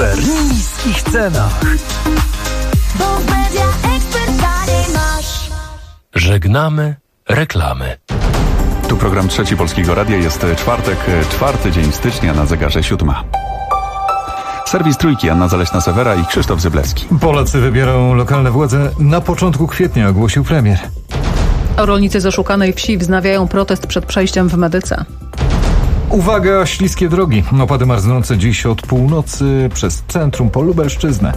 super niskich cenach. Bo w Media Expert taniej masz. Żegnamy reklamy. Tu program Trzeci Polskiego Radia. Jest czwartek, 4 dzień stycznia, na zegarze 7. Serwis Trójki, Anna Zaleśna-Sewera i Krzysztof Zyblewski. Polacy wybiorą lokalne władze na początku kwietnia, ogłosił premier. Rolnicy z oszukanej wsi wznawiają protest przed przejściem w Medyce. Uwaga, śliskie drogi. Opady marznące dziś od północy przez centrum po Lubelszczyznę.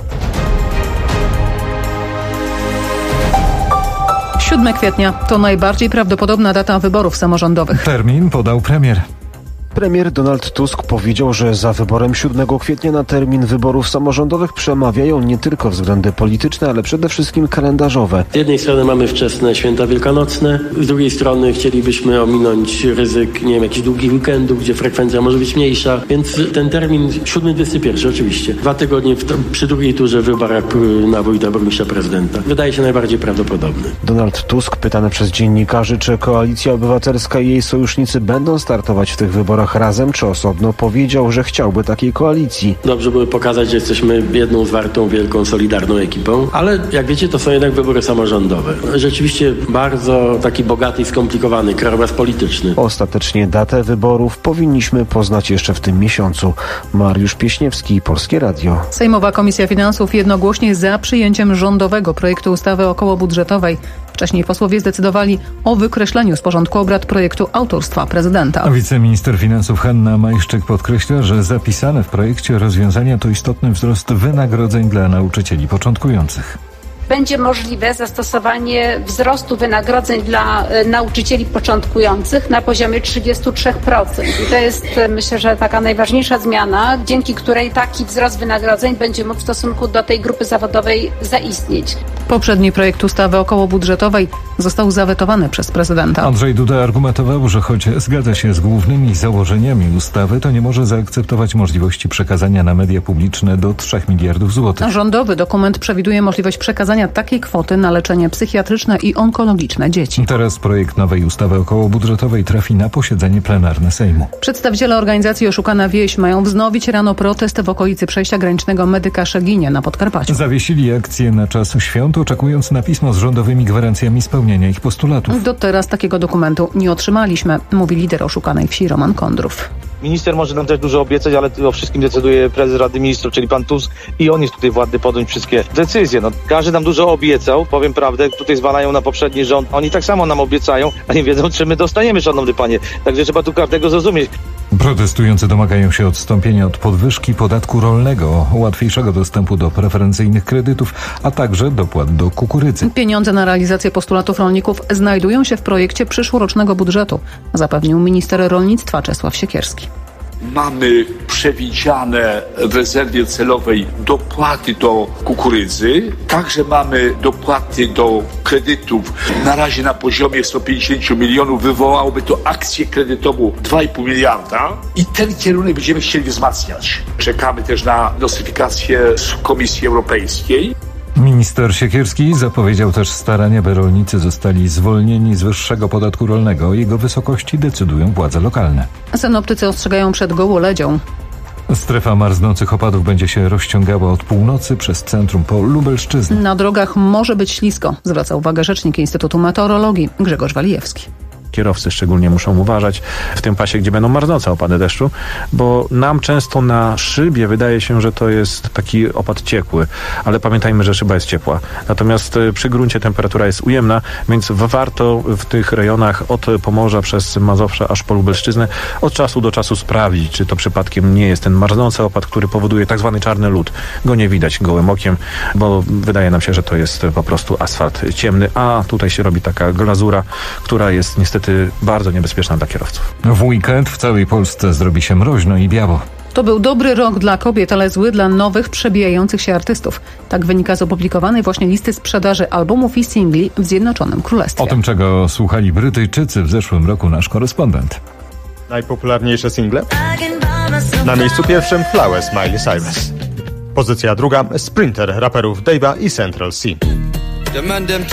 7 kwietnia to najbardziej prawdopodobna data wyborów samorządowych. Termin podał premier. Premier Donald Tusk powiedział, że za wyborem 7 kwietnia na termin wyborów samorządowych przemawiają nie tylko względy polityczne, ale przede wszystkim kalendarzowe. Z jednej strony mamy wczesne święta wielkanocne, z drugiej strony chcielibyśmy ominąć ryzyk, jakichś długich weekendów, gdzie frekwencja może być mniejsza, więc ten termin 7-21 oczywiście. 2 tygodnie przy drugiej turze w wyborach na wójta, burmistrza, prezydenta. Wydaje się najbardziej prawdopodobny. Donald Tusk, pytany przez dziennikarzy, czy Koalicja Obywatelska i jej sojusznicy będą startować w tych wyborach razem czy osobno, powiedział, że chciałby takiej koalicji. Dobrze były pokazać, że jesteśmy jedną zwartą, wielką, solidarną ekipą, ale jak wiecie, to są jednak wybory samorządowe. Rzeczywiście bardzo taki bogaty i skomplikowany krajobraz polityczny. Ostatecznie datę wyborów powinniśmy poznać jeszcze w tym miesiącu. Mariusz Pieśniewski, Polskie Radio. Sejmowa Komisja Finansów jednogłośnie za przyjęciem rządowego projektu ustawy okołobudżetowej. Wcześniej posłowie zdecydowali o wykreśleniu z porządku obrad projektu autorstwa prezydenta. A wiceminister finansów Hanna Majszczyk podkreśla, że zapisane w projekcie rozwiązania to istotny wzrost wynagrodzeń dla nauczycieli początkujących. Będzie możliwe zastosowanie wzrostu wynagrodzeń dla nauczycieli początkujących na poziomie 33%. I to jest, myślę, że taka najważniejsza zmiana, dzięki której taki wzrost wynagrodzeń będzie mógł w stosunku do tej grupy zawodowej zaistnieć. Poprzedni projekt ustawy okołobudżetowej został zawetowany przez prezydenta. Andrzej Duda argumentował, że choć zgadza się z głównymi założeniami ustawy, to nie może zaakceptować możliwości przekazania na media publiczne do 3 miliardów złotych. Rządowy dokument przewiduje możliwość przekazania takiej kwoty na leczenie psychiatryczne i onkologiczne dzieci. Teraz projekt nowej ustawy okołobudżetowej trafi na posiedzenie plenarne Sejmu. Przedstawiciele organizacji Oszukana Wieś mają wznowić rano protest w okolicy przejścia granicznego Medyka Szeginie na Podkarpaciu. Zawiesili akcję na czas świąt, oczekując na pismo z rządowymi gwarancjami spełnienia ich postulatów. Do teraz takiego dokumentu nie otrzymaliśmy, mówi lider Oszukanej Wsi Roman Kondrów. Minister może nam też dużo obiecać, ale o wszystkim decyduje prezes Rady Ministrów, czyli pan Tusk, i on jest tutaj władny podjąć wszystkie decyzje. Każdy nam dużo obiecał, powiem prawdę, tutaj zwalają na poprzedni rząd. Oni tak samo nam obiecają, a nie wiedzą, czy my dostaniemy, szanowny panie. Także trzeba tu każdego zrozumieć. Protestujący domagają się odstąpienia od podwyżki podatku rolnego, łatwiejszego dostępu do preferencyjnych kredytów, a także dopłat do kukurydzy. Pieniądze na realizację postulatów rolników znajdują się w projekcie przyszłorocznego budżetu, zapewnił minister rolnictwa Czesław Siekierski. Mamy przewidziane w rezerwie celowej dopłaty do kukurydzy, także mamy dopłaty do kredytów na razie na poziomie 150 milionów. Wywołałoby to akcję kredytową 2,5 miliarda i ten kierunek będziemy chcieli wzmacniać. Czekamy też na notyfikację z Komisji Europejskiej. Minister Siekierski zapowiedział też starania, by rolnicy zostali zwolnieni z wyższego podatku rolnego. O jego wysokości decydują władze lokalne. Synoptycy ostrzegają przed gołoledzią. Strefa marznących opadów będzie się rozciągała od północy przez centrum po Lubelszczyznę. Na drogach może być ślisko, zwraca uwagę rzecznik Instytutu Meteorologii Grzegorz Walijewski. Kierowcy szczególnie muszą uważać w tym pasie, gdzie będą marznące opady deszczu, bo nam często na szybie wydaje się, że to jest taki opad ciekły, ale pamiętajmy, że szyba jest ciepła. Natomiast przy gruncie temperatura jest ujemna, więc warto w tych rejonach od Pomorza przez Mazowsze aż po Lubelszczyznę od czasu do czasu sprawdzić, czy to przypadkiem nie jest ten marznący opad, który powoduje tak zwany czarny lód. Go nie widać gołym okiem, bo wydaje nam się, że to jest po prostu asfalt ciemny, a tutaj się robi taka glazura, która jest niestety bardzo niebezpieczna dla kierowców. W weekend w całej Polsce zrobi się mroźno i biało. To był dobry rok dla kobiet, ale zły dla nowych, przebijających się artystów. Tak wynika z opublikowanej właśnie listy sprzedaży albumów i singli w Zjednoczonym Królestwie. O tym, czego słuchali Brytyjczycy w zeszłym roku, nasz korespondent. Najpopularniejsze single? Na miejscu pierwszym Flowers, Miley Cyrus. Pozycja druga Sprinter raperów Dave'a i Central C.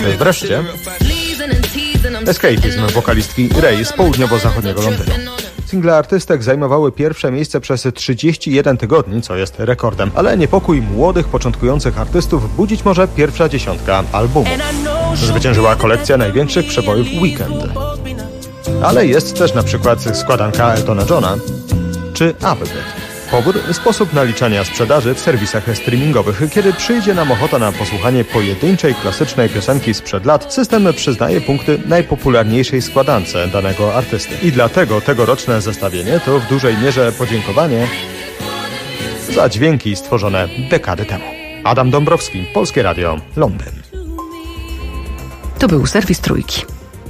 Wreszcie Escapism wokalistki Ray z południowo-zachodniego Londynu. single artystek zajmowały pierwsze miejsce przez 31 tygodni, co jest rekordem. Ale niepokój młodych, początkujących artystów budzić może pierwsza dziesiątka albumu. Zwyciężyła kolekcja największych przebojów Weekend. Ale jest też na przykład składanka Eltona Johna czy Applegate. Powód? Sposób naliczania sprzedaży w serwisach streamingowych. Kiedy przyjdzie nam ochota na posłuchanie pojedynczej, klasycznej piosenki sprzed lat, system przyznaje punkty najpopularniejszej składance danego artysty. I dlatego tegoroczne zestawienie to w dużej mierze podziękowanie za dźwięki stworzone dekady temu. Adam Dąbrowski, Polskie Radio, Londyn. To był serwis Trójki.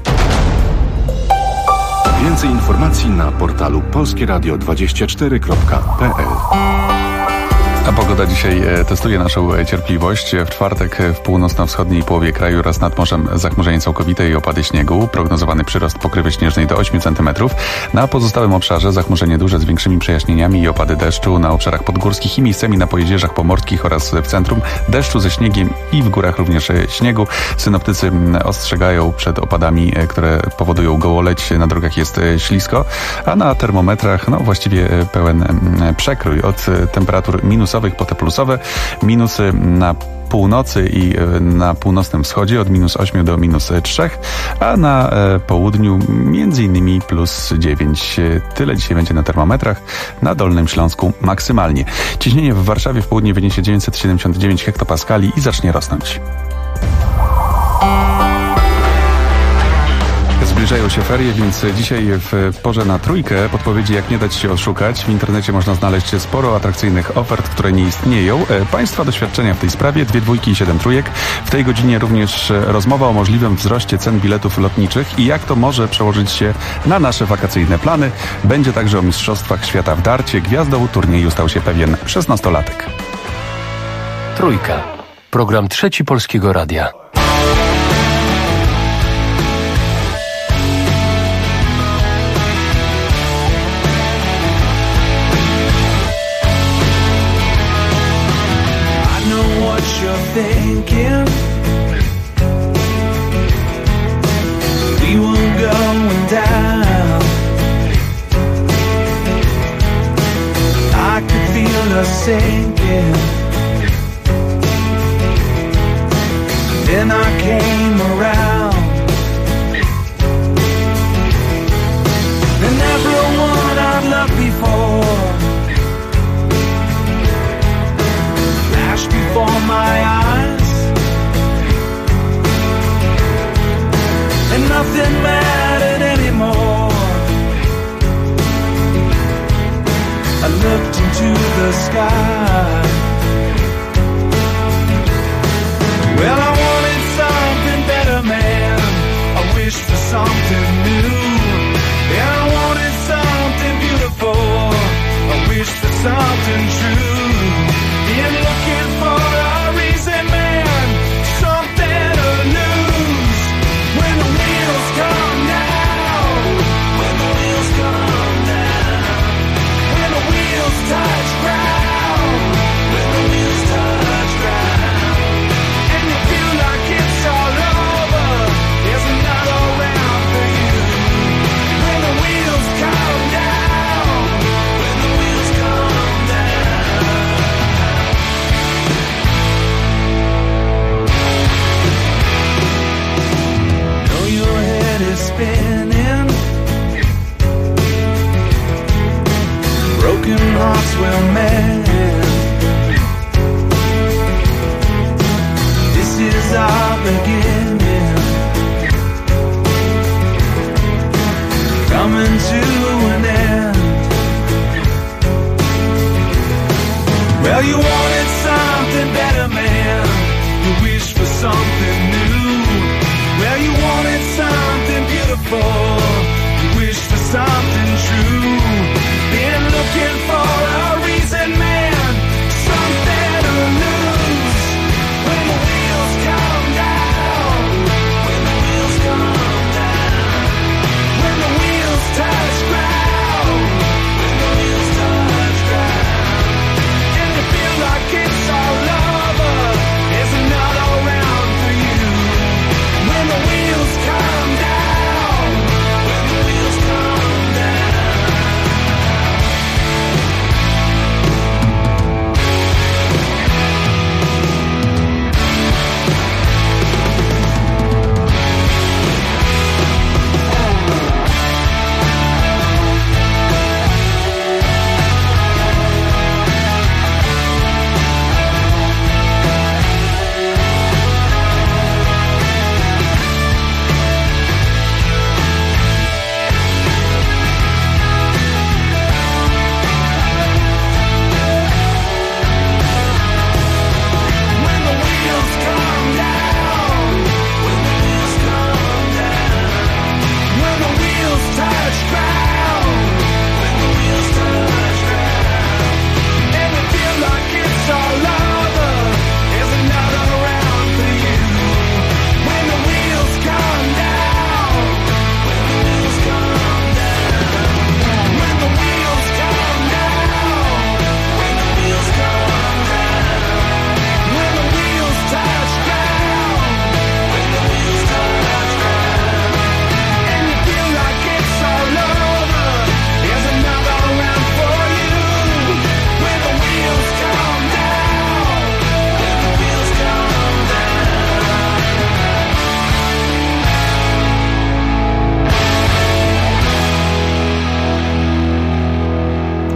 Więcej informacji na portalu polskieradio24.pl. A pogoda dzisiaj testuje naszą cierpliwość. W czwartek w północno-wschodniej połowie kraju oraz nad morzem zachmurzenie całkowite i opady śniegu. Prognozowany przyrost pokrywy śnieżnej do 8 cm. Na pozostałym obszarze zachmurzenie duże z większymi przejaśnieniami i opady deszczu na obszarach podgórskich i miejscami na pojezierzach pomorskich oraz w centrum. Deszczu ze śniegiem i w górach również śniegu. Synoptycy ostrzegają przed opadami, które powodują gołoleć. Na drogach jest ślisko, a na termometrach właściwie pełen przekrój. Od temperatur minusowych po te plusowe, minusy na północy i na północnym wschodzie od -8 do -3, a na południu m.in. +9. Tyle dzisiaj będzie na termometrach, na Dolnym Śląsku maksymalnie. Ciśnienie w Warszawie w południe wyniesie 979 hektopaskali i zacznie rosnąć. Zbliżają się ferie, więc dzisiaj w porze na Trójkę podpowiedzi, jak nie dać się oszukać. W internecie można znaleźć sporo atrakcyjnych ofert, które nie istnieją. Państwa doświadczenia w tej sprawie, 2 dwójki i 7 trójek. W tej godzinie również rozmowa o możliwym wzroście cen biletów lotniczych i jak to może przełożyć się na nasze wakacyjne plany. Będzie także o Mistrzostwach Świata w darcie. Gwiazdą turnieju stał się pewien 16-latek. Trójka. Program Trzeci Polskiego Radia. Thinking we were going down. I could feel us sinking. Then I came around, and everyone I've loved before flashed before my eyes, and nothing mattered anymore. I looked into the sky. Well, I wanted something better, man. I wished for something new. And I wanted something beautiful. I wished for something true. Been looking for a reason, man. Something to lose. When the wheels come down. When the wheels come down. When the wheels touch ground. When the wheels touch ground. And you feel like it's all over. There's another round for you. When the wheels come down. When the wheels come down. Know your head is spinning. Broken hearts will mend. This is our beginning. Coming to an end. Well, you wanted something better, man. You wished for something new. Well, you wanted something beautiful. You wished for something true. Been looking for a reason, man. Something to lose. When the wheels come down. When the wheels come down. When the wheels touch ground. When the wheels touch ground. And you feel like it's all over. There's another round for you. When the wheels come down. When the wheels come down.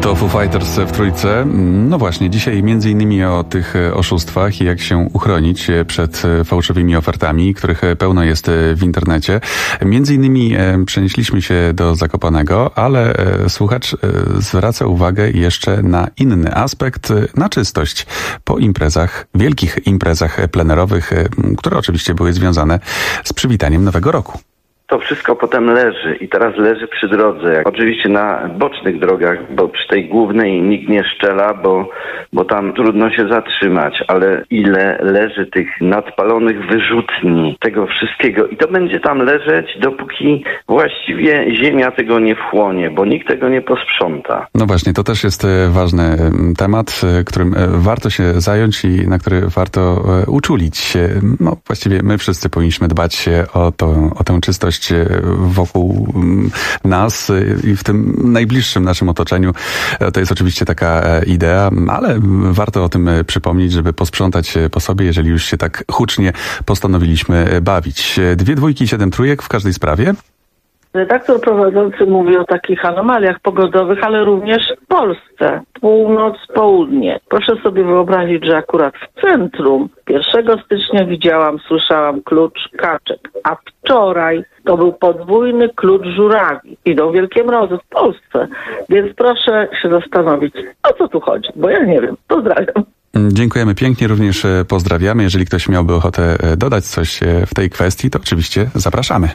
To Foo Fighters w trójce. No właśnie, dzisiaj między innymi o tych oszustwach i jak się uchronić przed fałszywymi ofertami, których pełno jest w internecie. Między innymi przenieśliśmy się do Zakopanego, ale słuchacz zwraca uwagę jeszcze na inny aspekt, na czystość po imprezach, wielkich imprezach plenerowych, które oczywiście były związane z przywitaniem Nowego Roku. To wszystko potem leży i teraz leży przy drodze. Oczywiście na bocznych drogach, bo przy tej głównej nikt nie szczela, bo tam trudno się zatrzymać, ale ile leży tych nadpalonych wyrzutni, tego wszystkiego i to będzie tam leżeć, dopóki właściwie ziemia tego nie wchłonie, bo nikt tego nie posprząta. No właśnie, to też jest ważny temat, którym warto się zająć i na który warto uczulić się. No właściwie my wszyscy powinniśmy dbać o tę czystość wokół nas i w tym najbliższym naszym otoczeniu. To jest oczywiście taka idea, ale warto o tym przypomnieć, żeby posprzątać po sobie, jeżeli już się tak hucznie postanowiliśmy bawić. 2 dwójki i 7 trójek w każdej sprawie. Redaktor prowadzący mówi o takich anomaliach pogodowych, ale również w Polsce. Północ, południe. Proszę sobie wyobrazić, że akurat w centrum 1 stycznia słyszałam klucz kaczek, a wczoraj to był podwójny klucz żurawi. Idą wielkie mrozy w Polsce, więc proszę się zastanowić, o co tu chodzi, bo ja nie wiem. Pozdrawiam. Dziękujemy pięknie, również pozdrawiamy. Jeżeli ktoś miałby ochotę dodać coś w tej kwestii, to oczywiście zapraszamy.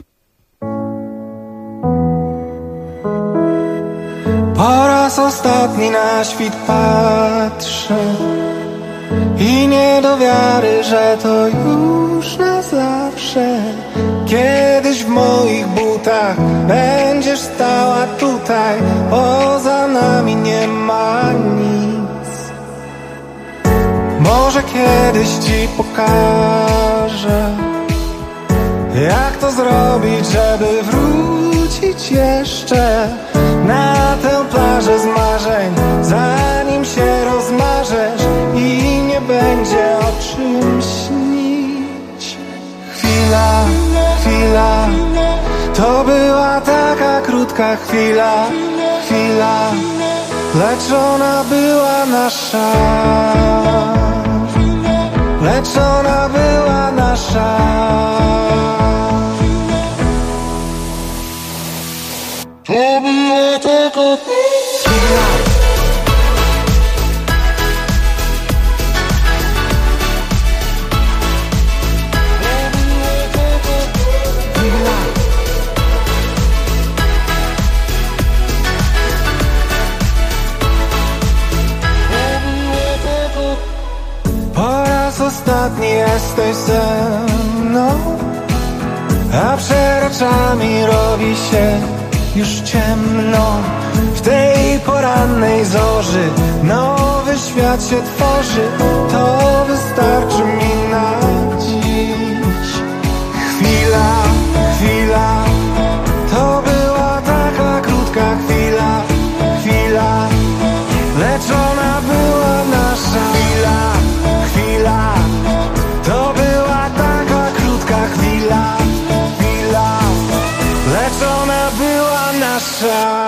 Po raz ostatni na świt patrzę i nie do wiary, że to już na zawsze. Kiedyś w moich butach będziesz stała tutaj, poza nami nie ma nic. Może kiedyś ci pokażę, jak to zrobić, żeby wrócić jeszcze na tę plażę z marzeń, zanim się rozmarzesz i nie będzie o czym śnić. Chwila, to była taka krótka chwila, lecz ona była nasza, lecz ona była nasza. To była taka chwila. Po raz ostatni jesteś ze mną, a przed oczami robi się już ciemno. W tej porannej zorzy nowy świat się tworzy. To wystarczy mi na dziś. Chwila, to była taka krótka chwila, lecz ona była nasza. Chwila, to była taka krótka chwila, lecz ona była nasza.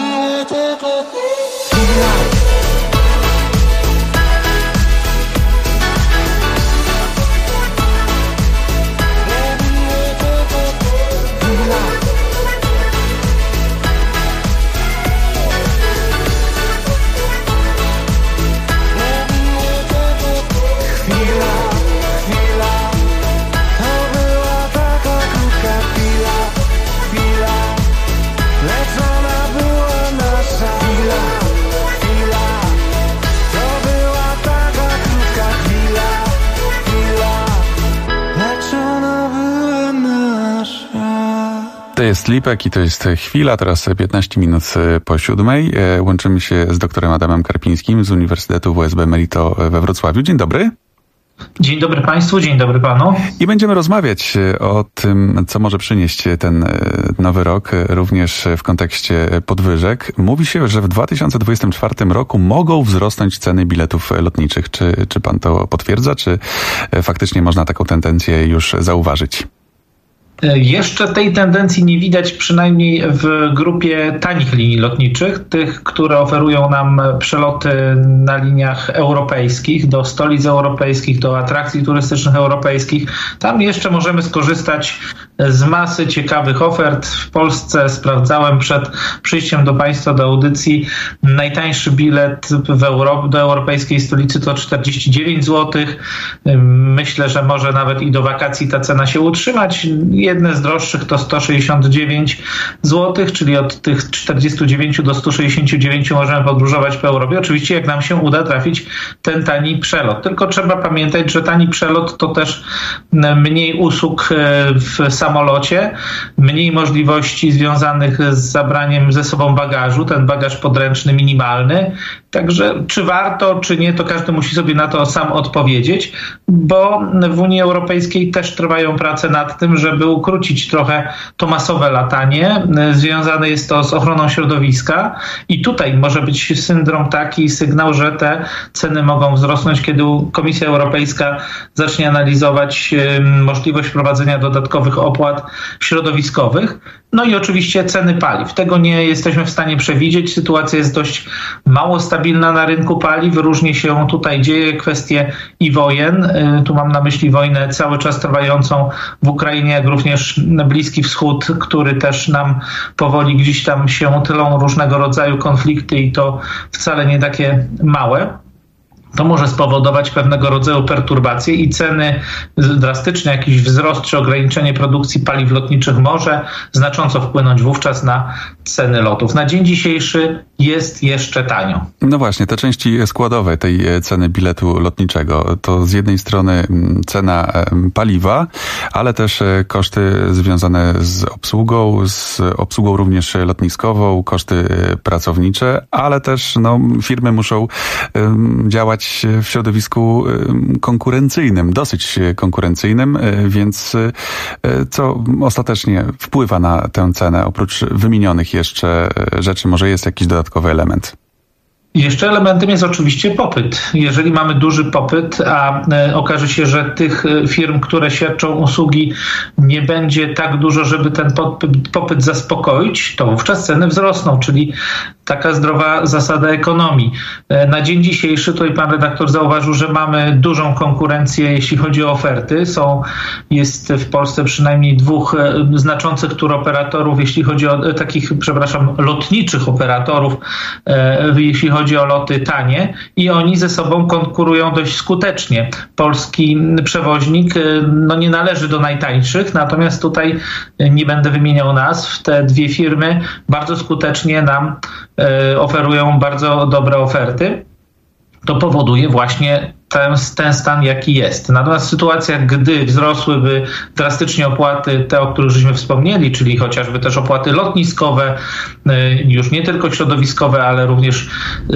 To jest Lipek i to jest chwila, teraz 15 minut po 7:00. Łączymy się z doktorem Adamem Karpińskim z Uniwersytetu WSB Merito we Wrocławiu. Dzień dobry. Dzień dobry Państwu, dzień dobry Panu. I będziemy rozmawiać o tym, co może przynieść ten nowy rok, również w kontekście podwyżek. Mówi się, że w 2024 roku mogą wzrosnąć ceny biletów lotniczych. Czy pan to potwierdza, czy faktycznie można taką tendencję już zauważyć? Jeszcze tej tendencji nie widać, przynajmniej w grupie tanich linii lotniczych, tych, które oferują nam przeloty na liniach europejskich, do stolic europejskich, do atrakcji turystycznych europejskich. Tam jeszcze możemy skorzystać z masy ciekawych ofert. W Polsce sprawdzałem przed przyjściem do Państwa do audycji, najtańszy bilet do europejskiej stolicy to 49 zł. Myślę, że może nawet i do wakacji ta cena się utrzymać. Jedne z droższych to 169 zł, czyli od tych 49 do 169 możemy podróżować po Europie. Oczywiście jak nam się uda trafić ten tani przelot. Tylko trzeba pamiętać, że tani przelot to też mniej usług w samolocie, mniej możliwości związanych z zabraniem ze sobą bagażu, ten bagaż podręczny minimalny. Także czy warto, czy nie, to każdy musi sobie na to sam odpowiedzieć, bo w Unii Europejskiej też trwają prace nad tym, żeby ukrócić trochę to masowe latanie. Związane jest to z ochroną środowiska i tutaj może być syndrom taki, sygnał, że te ceny mogą wzrosnąć, kiedy Komisja Europejska zacznie analizować możliwość wprowadzenia dodatkowych opłat środowiskowych. No i oczywiście ceny paliw. Tego nie jesteśmy w stanie przewidzieć. Sytuacja jest dość mało stabilna na rynku paliw. Różnie się tutaj dzieje. Kwestie i wojen. Tu mam na myśli wojnę cały czas trwającą w Ukrainie, jak również Bliski Wschód, który też nam powoli gdzieś tam się tylą różnego rodzaju konflikty i to wcale nie takie małe. To może spowodować pewnego rodzaju perturbacje i ceny, drastyczny jakiś wzrost czy ograniczenie produkcji paliw lotniczych może znacząco wpłynąć wówczas na ceny lotów. Na dzień dzisiejszy jest jeszcze tanio. No właśnie, te części składowe tej ceny biletu lotniczego to z jednej strony cena paliwa, ale też koszty związane z obsługą również lotniskową, koszty pracownicze, ale też firmy muszą działać w środowisku konkurencyjnym, dosyć konkurencyjnym, więc co ostatecznie wpływa na tę cenę, oprócz wymienionych jeszcze rzeczy, może jest jakiś dodatkowy element? Jeszcze elementem jest oczywiście popyt. Jeżeli mamy duży popyt, a okaże się, że tych firm, które świadczą usługi, nie będzie tak dużo, żeby ten popyt zaspokoić, to wówczas ceny wzrosną, czyli taka zdrowa zasada ekonomii. Na dzień dzisiejszy, tutaj pan redaktor zauważył, że mamy dużą konkurencję, jeśli chodzi o oferty. Jest w Polsce przynajmniej dwóch znaczących turoperatorów, jeśli chodzi o lotniczych operatorów, jeśli chodzi o loty tanie i oni ze sobą konkurują dość skutecznie. Polski przewoźnik nie należy do najtańszych, natomiast tutaj nie będę wymieniał nazw. Te dwie firmy bardzo skutecznie nam oferują bardzo dobre oferty. To powoduje właśnie ten stan, jaki jest. Natomiast sytuacja, gdy wzrosłyby drastycznie opłaty, te, o których żeśmy wspomnieli, czyli chociażby też opłaty lotniskowe, już nie tylko środowiskowe, ale również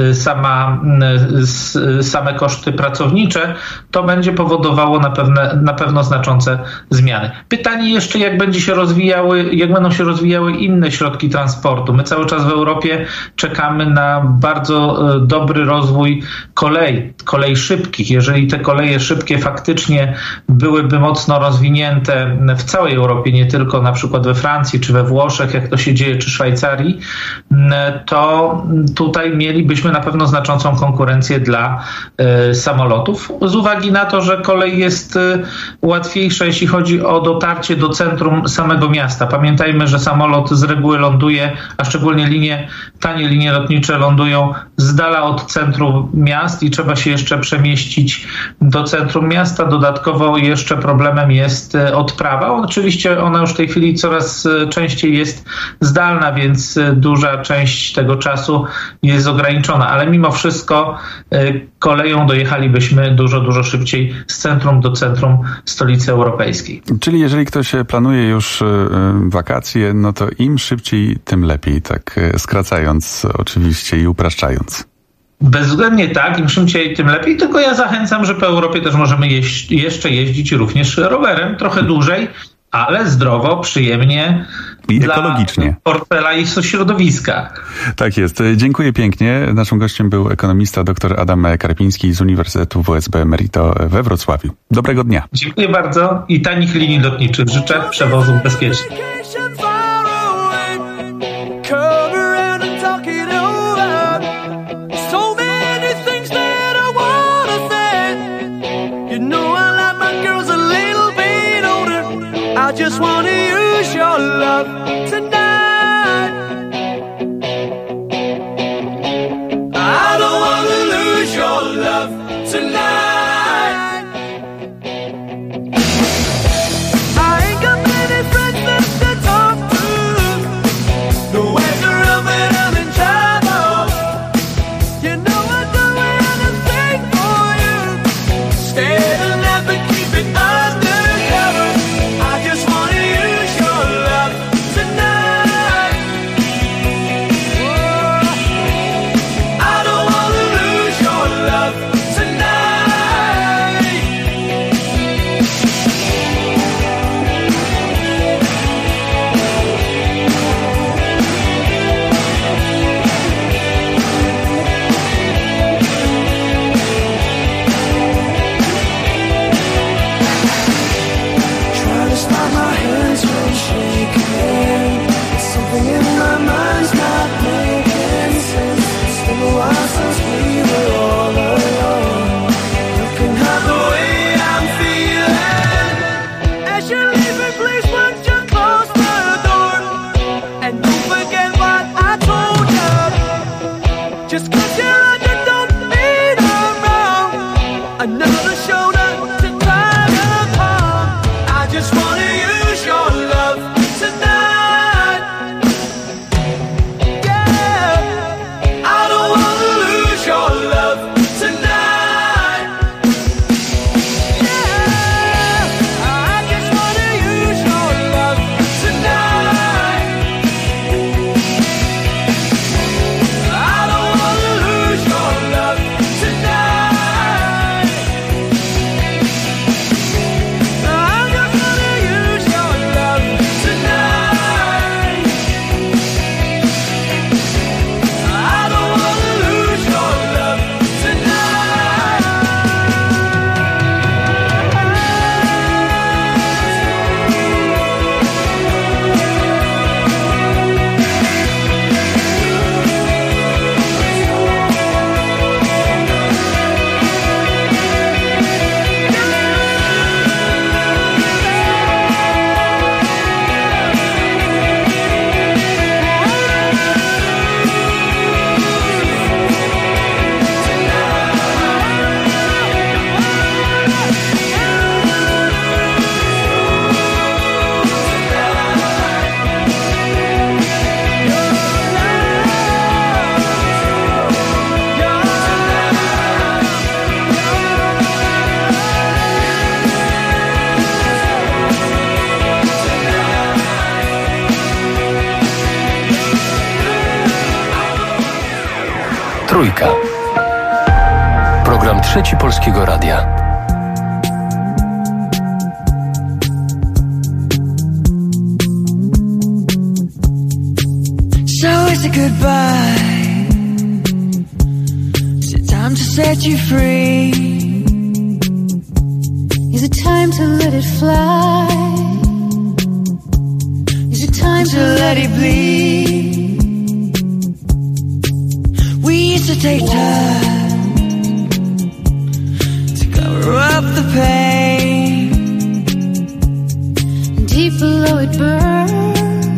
same koszty pracownicze, to będzie powodowało na pewno znaczące zmiany. Pytanie jeszcze, jak będą się rozwijały inne środki transportu. My cały czas w Europie czekamy na bardzo dobry rozwój kolei szybkich. Jeżeli te koleje szybkie faktycznie byłyby mocno rozwinięte w całej Europie, nie tylko na przykład we Francji czy we Włoszech, jak to się dzieje, czy Szwajcarii, to tutaj mielibyśmy na pewno znaczącą konkurencję dla samolotów. Z uwagi na to, że kolej jest łatwiejsza, jeśli chodzi o dotarcie do centrum samego miasta. Pamiętajmy, że samolot z reguły ląduje, a szczególnie tanie linie lotnicze lądują z dala od centrum miast i trzeba się jeszcze przemieścić do centrum miasta. Dodatkowo jeszcze problemem jest odprawa. Oczywiście ona już w tej chwili coraz częściej jest zdalna, więc duża część tego czasu jest ograniczona, ale mimo wszystko koleją dojechalibyśmy dużo szybciej z centrum do centrum stolicy europejskiej. Czyli jeżeli ktoś planuje już wakacje, no to im szybciej, tym lepiej, tak skracając oczywiście i upraszczając. Bezwzględnie tak, im szybciej, tym lepiej, tylko ja zachęcam, że po Europie też możemy jeszcze jeździć również rowerem, trochę dłużej, ale zdrowo, przyjemnie, I ekologicznie. Portfela i środowiska. Tak jest. Dziękuję pięknie. Naszym gościem był ekonomista dr Adam Karpiński z Uniwersytetu WSB Emerito we Wrocławiu. Dobrego dnia. Dziękuję bardzo i tanich linii lotniczych. Życzę przewozów bezpiecznych. I just wanna use your love tonight. I don't wanna lose your love tonight. I ain't got many friends left to talk to. Nowhere to run when I'm in trouble. You know I do anything for you. Stay the night but keep it undercover. I just wanna use your love tonight. Oh, I don't wanna lose your love tonight. Trying to stop my hands from shaking. Something in my mind's not making sense. It's been a while since we were all alone. You can have the way I'm feeling. As you're leaving, please won't you close the door. And don't forget what I told you. Just 'cause you're on, you don't mean I'm wrong. Another shoulder to cry upon. I just wanna use your love tonight. Yeah, I don't wanna lose your love tonight. Yeah, I just wanna use your love tonight. I don't wanna lose your love tonight. I'm just gonna use your love tonight. I don't wanna lose your love Trójka. Program Trzeci Polskiego Radia. So it's a goodbye. Is it time to set you free? Is it time to let it fly? Is it time To let it bleed. We used to take time to cover up the pain. deep below it burns,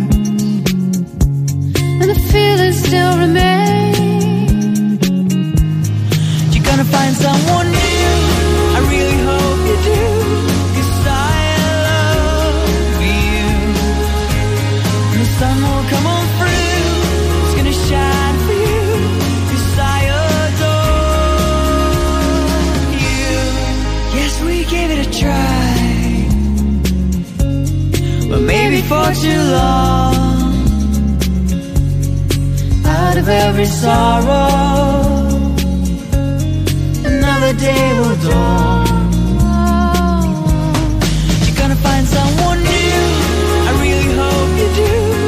and the feelings still remain. You're gonna find someone new. I really hope you do. 'Cause I love you. And the sun will come on through. It's gonna shine for you. 'Cause I adore you. Yes, we gave it a try, but maybe for too long. Out of every sorrow, another day will dawn. You're gonna find someone new. I really hope you do.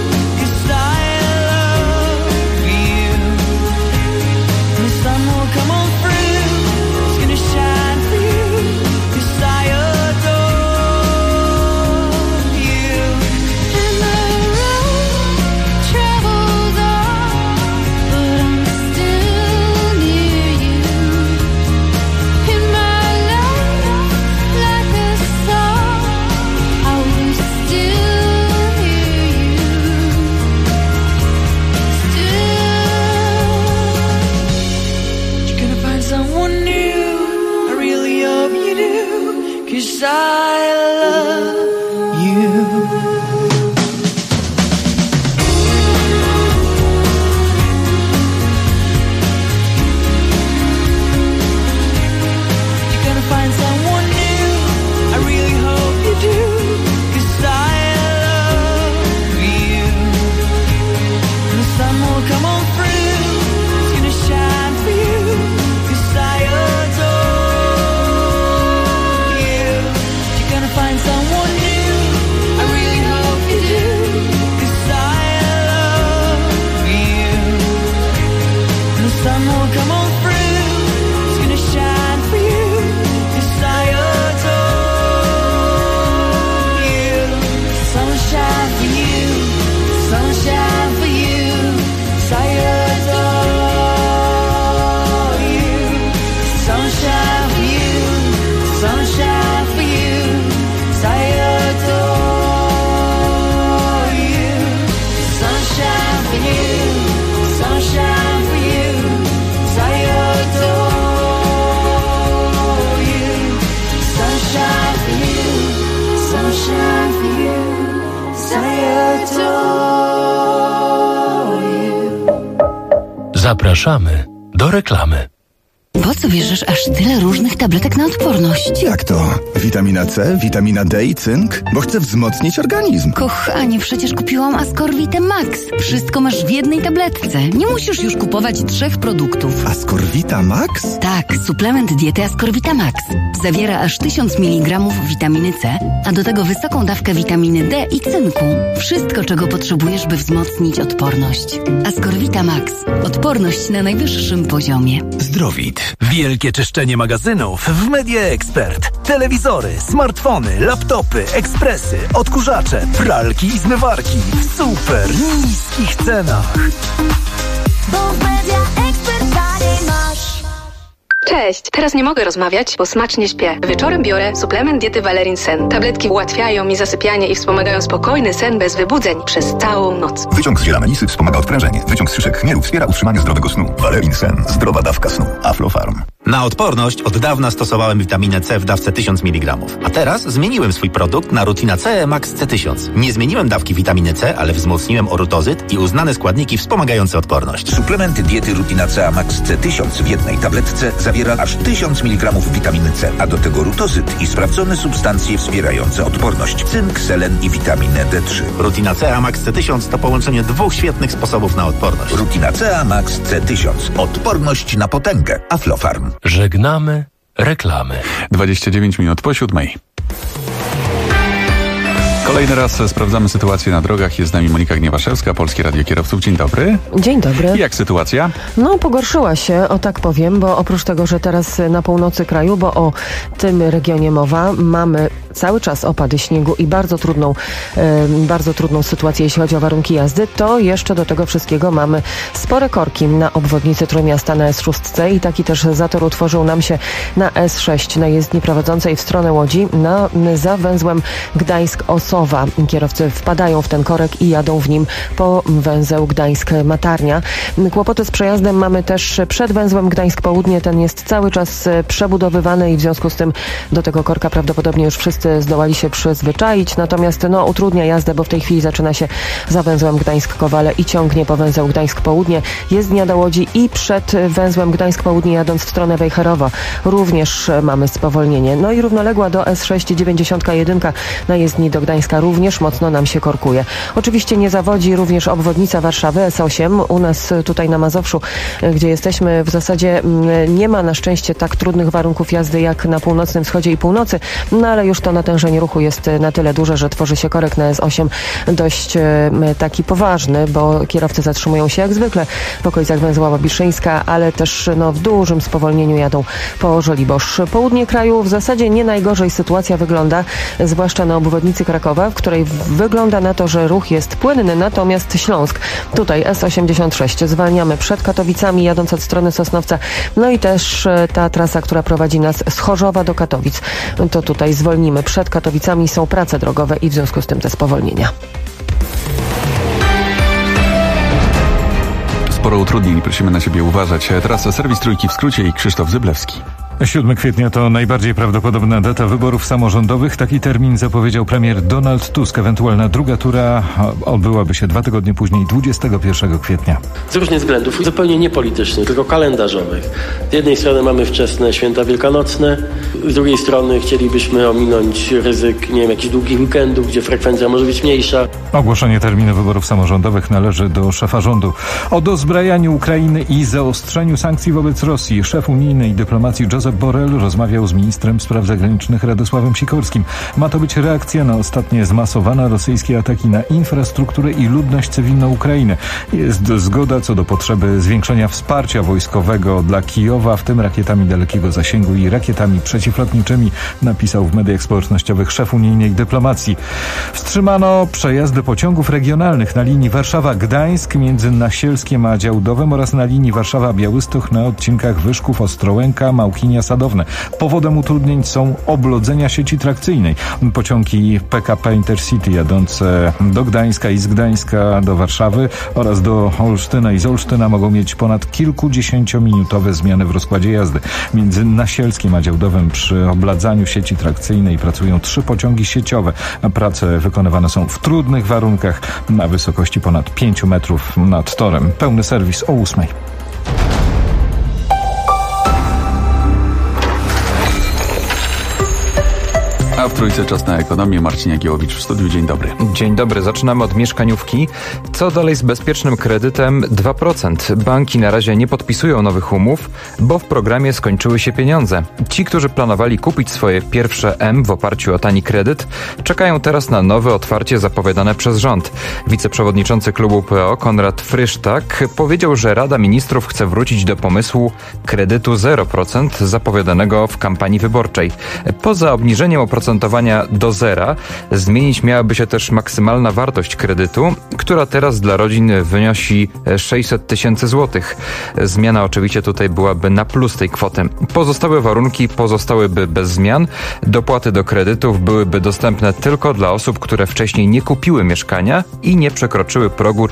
'cause I love you. Zapraszamy do reklamy. Po co bierzesz aż tyle różnych tabletek na odporność? Jak to? Witamina C, witamina D i cynk? Bo chcę wzmocnić organizm. Kochanie, przecież kupiłam Ascorvitę Max. Wszystko masz w jednej tabletce. Nie musisz już kupować 3 produktów. Ascorvita Max? Tak, suplement diety Ascorvita Max. Zawiera aż 1000 mg witaminy C, a do tego wysoką dawkę witaminy D i cynku. Wszystko, czego potrzebujesz, by wzmocnić odporność. Ascorvita Max. Odporność na najwyższym poziomie. Zdrowit. Wielkie czyszczenie magazynów w Media Expert. Telewizory, smartfony, laptopy, ekspresy, odkurzacze, pralki i zmywarki w super niskich cenach. Bo w Media Expert taniej masz. Cześć, teraz nie mogę rozmawiać, bo smacznie śpię. Wieczorem biorę suplement diety Valerin Sen. Tabletki ułatwiają mi zasypianie i wspomagają spokojny sen bez wybudzeń przez całą noc. Wyciąg z ziela melisy wspomaga odprężenie. Wyciąg z szyszek chmielu wspiera utrzymanie zdrowego snu. Valerin Sen. Zdrowa dawka snu. Aflofarm. Na odporność od dawna stosowałem witaminę C w dawce 1000 mg. A teraz zmieniłem swój produkt na Rutina C Max C1000. Nie zmieniłem dawki witaminy C, ale wzmocniłem orutozyt i uznane składniki wspomagające odporność. Suplementy diety Rutina C Max C1000 w jednej tabletce zawiera aż 1000 mg witaminy C, a do tego rutozyt i sprawdzone substancje wspierające odporność. Cynk, selen i witaminę D3. Rutina C Max C1000 to połączenie 2 świetnych sposobów na odporność. Rutina C Max C1000. Odporność na potęgę. Aflofarm. Żegnamy reklamy. 29 minut po 7. Kolejny raz sprawdzamy sytuację na drogach. Jest z nami Monika Gniewaszewska, Polskie Radio Kierowców. Dzień dobry. Dzień dobry. Jak sytuacja? No, pogorszyła się, o tak powiem, bo oprócz tego, że teraz na północy kraju, bo o tym regionie mowa, mamy cały czas opady śniegu i bardzo trudną sytuację, jeśli chodzi o warunki jazdy, to jeszcze do tego wszystkiego mamy spore korki na obwodnicy Trójmiasta na S6 i taki też zator utworzył nam się na S6, na jezdni prowadzącej w stronę Łodzi, za węzłem Gdańsk-Osowa. Kierowcy wpadają w ten korek i jadą w nim po węzeł Gdańsk-Matarnia. Kłopoty z przejazdem mamy też przed węzłem Gdańsk-Południe. Ten jest cały czas przebudowywany i w związku z tym do tego korka prawdopodobnie już wszyscy zdołali się przyzwyczaić. Natomiast utrudnia jazdę, bo w tej chwili zaczyna się za węzłem Gdańsk-Kowale i ciągnie po węzeł Gdańsk-Południe. Jezdnia do Łodzi i przed węzłem Gdańsk-Południe jadąc w stronę Wejherowa również mamy spowolnienie. No i równoległa do S6 91 na jezdni do Gdańska również mocno nam się korkuje. Oczywiście nie zawodzi również obwodnica Warszawy S8. U nas tutaj na Mazowszu, gdzie jesteśmy, w zasadzie nie ma na szczęście tak trudnych warunków jazdy jak na północnym wschodzie i północy, no ale już to natężenie ruchu jest na tyle duże, że tworzy się korek na S8 dość taki poważny, bo kierowcy zatrzymują się jak zwykle w okolicach węzła Babiszyńska, ale też w dużym spowolnieniu jadą po Żoliborz. Południe kraju w zasadzie nie najgorzej sytuacja wygląda, zwłaszcza na obwodnicy Krakowa, w której wygląda na to, że ruch jest płynny, natomiast Śląsk, tutaj S86, zwalniamy przed Katowicami, jadąc od strony Sosnowca, no i też ta trasa, która prowadzi nas z Chorzowa do Katowic, to tutaj zwolnimy przed Katowicami, są prace drogowe i w związku z tym te spowolnienia. Sporo utrudnień, prosimy na siebie uważać. Teraz serwis Trójki w skrócie i Krzysztof Zyblewski. 7 kwietnia to najbardziej prawdopodobna data wyborów samorządowych. Taki termin zapowiedział premier Donald Tusk. Ewentualna druga tura odbyłaby się 2 tygodnie później, 21 kwietnia. Z różnych względów, zupełnie nie politycznych, tylko kalendarzowych. Z jednej strony mamy wczesne święta wielkanocne, z drugiej strony chcielibyśmy ominąć ryzyk, jakichś długich weekendów, gdzie frekwencja może być mniejsza. Ogłoszenie terminu wyborów samorządowych należy do szefa rządu. O dozbrajaniu Ukrainy i zaostrzeniu sankcji wobec Rosji szef unijnej dyplomacji Josep Borrell rozmawiał z ministrem spraw zagranicznych Radosławem Sikorskim. Ma to być reakcja na ostatnie zmasowane rosyjskie ataki na infrastrukturę i ludność cywilną Ukrainy. Jest zgoda co do potrzeby zwiększenia wsparcia wojskowego dla Kijowa, w tym rakietami dalekiego zasięgu i rakietami przeciwlotniczymi, napisał w mediach społecznościowych szef unijnej dyplomacji. Wstrzymano przejazdy pociągów regionalnych na linii Warszawa-Gdańsk między Nasielskiem a Działdowem oraz na linii Warszawa-Białystok na odcinkach Wyszków-Ostrołęka, Małkinia-Sadowne. Powodem utrudnień są oblodzenia sieci trakcyjnej. Pociągi PKP Intercity jadące do Gdańska i z Gdańska do Warszawy oraz do Olsztyna i z Olsztyna mogą mieć ponad kilkudziesięciominutowe zmiany w rozkładzie jazdy. Między Nasielskiem a Działdowem przy obladzaniu sieci trakcyjnej pracują 3 pociągi sieciowe. Prace wykonywane są w trudnych warunkach na wysokości ponad 5 metrów nad torem. Pełny serwis o 8. A w Trójce czas na ekonomię. Marcin Jagiełowicz w studiu. Dzień dobry. Dzień dobry. Zaczynamy od mieszkaniówki. Co dalej z bezpiecznym kredytem 2%? Banki na razie nie podpisują nowych umów, bo w programie skończyły się pieniądze. Ci, którzy planowali kupić swoje pierwsze M w oparciu o tani kredyt, czekają teraz na nowe otwarcie zapowiadane przez rząd. Wiceprzewodniczący klubu PO Konrad Frysztak powiedział, że Rada Ministrów chce wrócić do pomysłu kredytu 0% zapowiadanego w kampanii wyborczej. Poza obniżeniem oprocentowania do zera zmienić miałaby się też maksymalna wartość kredytu, która teraz dla rodzin wynosi 600 tysięcy złotych. Zmiana oczywiście tutaj byłaby na plus tej kwoty. Pozostałe warunki pozostałyby bez zmian. Dopłaty do kredytów byłyby dostępne tylko dla osób, które wcześniej nie kupiły mieszkania i nie przekroczyły progu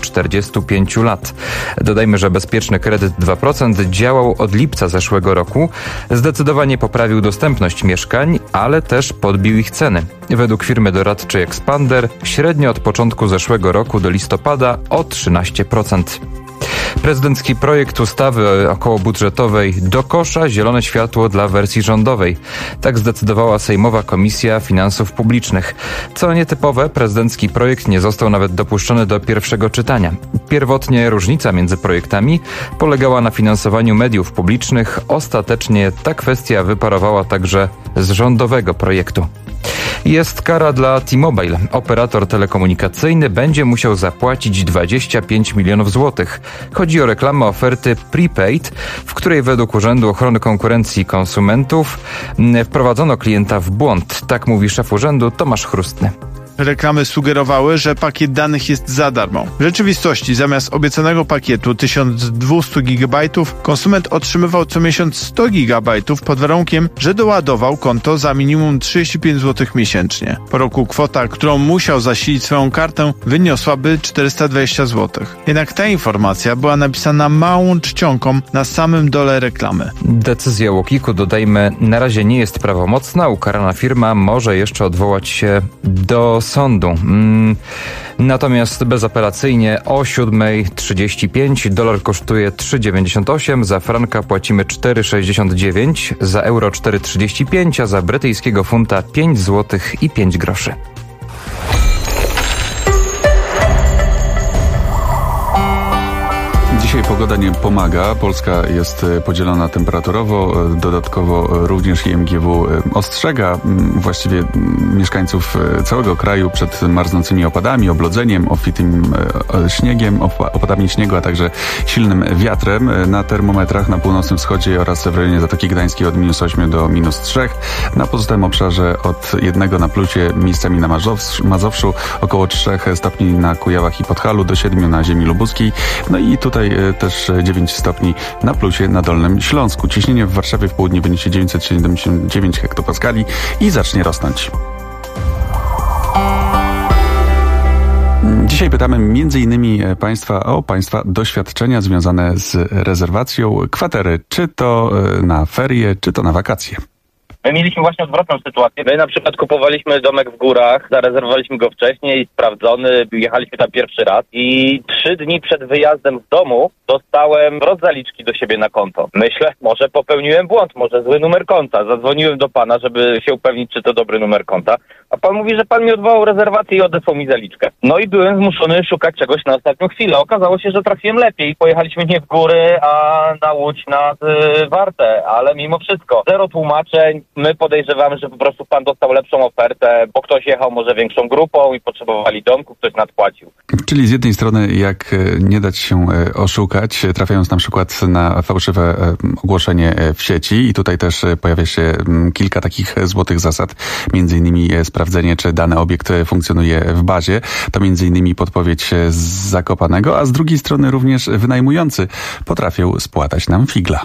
45 lat. Dodajmy, że bezpieczny kredyt 2% działał od lipca zeszłego roku. Zdecydowanie poprawił dostępność mieszkań, ale też podbił ich ceny. Według firmy doradczej Expander średnio od początku zeszłego roku do listopada o 13%. Prezydencki projekt ustawy okołobudżetowej do kosza, zielone światło dla wersji rządowej. Tak zdecydowała Sejmowa Komisja Finansów Publicznych. Co nietypowe, prezydencki projekt nie został nawet dopuszczony do pierwszego czytania. Pierwotnie różnica między projektami polegała na finansowaniu mediów publicznych. Ostatecznie ta kwestia wyparowała także z rządowego projektu. Jest kara dla T-Mobile. Operator telekomunikacyjny będzie musiał zapłacić 25 milionów złotych. Chodzi o reklamę oferty prepaid, w której według Urzędu Ochrony Konkurencji i Konsumentów wprowadzono klienta w błąd. Tak mówi szef urzędu Tomasz Chrustny. Reklamy sugerowały, że pakiet danych jest za darmo. W rzeczywistości zamiast obiecanego pakietu 1200 GB konsument otrzymywał co miesiąc 100 GB pod warunkiem, że doładował konto za minimum 35 zł miesięcznie. Po roku kwota, którą musiał zasilić swoją kartę, wyniosłaby 420 zł. Jednak ta informacja była napisana małą czcionką na samym dole reklamy. Decyzja UOKiK-u, dodajmy, na razie nie jest prawomocna. Ukarana firma może jeszcze odwołać się do sądu. Natomiast bezapelacyjnie o 7:35 dolar kosztuje 3,98, za franka płacimy 4,69, za euro 4,35, a za brytyjskiego funta 5 zł i 5 groszy. Dzisiaj pogoda nie pomaga. Polska jest podzielona temperaturowo. Dodatkowo również IMGW ostrzega właściwie mieszkańców całego kraju przed marznącymi opadami, oblodzeniem, obfitym śniegiem, opadami śniegu, a także silnym wiatrem. Na termometrach na północnym wschodzie oraz w rejonie Zatoki Gdańskiej od -8 do -3. Na pozostałym obszarze od 1 na plusie, miejscami na Mazowszu, około 3 stopni na Kujawach i Podhalu, do 7 na ziemi lubuskiej. No i tutaj też 9 stopni na plusie na Dolnym Śląsku. Ciśnienie w Warszawie w południe wyniesie 979 hektopaskali i zacznie rosnąć. Dzisiaj pytamy m.in. Państwa o Państwa doświadczenia związane z rezerwacją kwatery, czy to na ferie, czy to na wakacje. My mieliśmy właśnie odwrotną sytuację. My na przykład kupowaliśmy domek w górach, zarezerwowaliśmy go wcześniej, sprawdzony, jechaliśmy tam pierwszy raz i 3 dni przed wyjazdem z domu dostałem rozzaliczki do siebie na konto. Myślę, może popełniłem błąd, może zły numer konta. Zadzwoniłem do pana, żeby się upewnić, czy to dobry numer konta, a pan mówi, że pan mi odwołał rezerwację i odesłał mi zaliczkę. No i byłem zmuszony szukać czegoś na ostatnią chwilę. Okazało się, że trafiłem lepiej. Pojechaliśmy nie w góry, a na Łódź nad Wartę, ale mimo wszystko zero tłumaczeń. My podejrzewamy, że po prostu pan dostał lepszą ofertę, bo ktoś jechał może większą grupą i potrzebowali domku, ktoś nadpłacił. Czyli z jednej strony, jak nie dać się oszukać, trafiając na przykład na fałszywe ogłoszenie w sieci i tutaj też pojawia się kilka takich złotych zasad, między innymi sprawdzenie, czy dany obiekt funkcjonuje w bazie, to między innymi podpowiedź z Zakopanego, a z drugiej strony również wynajmujący potrafią spłatać nam figla.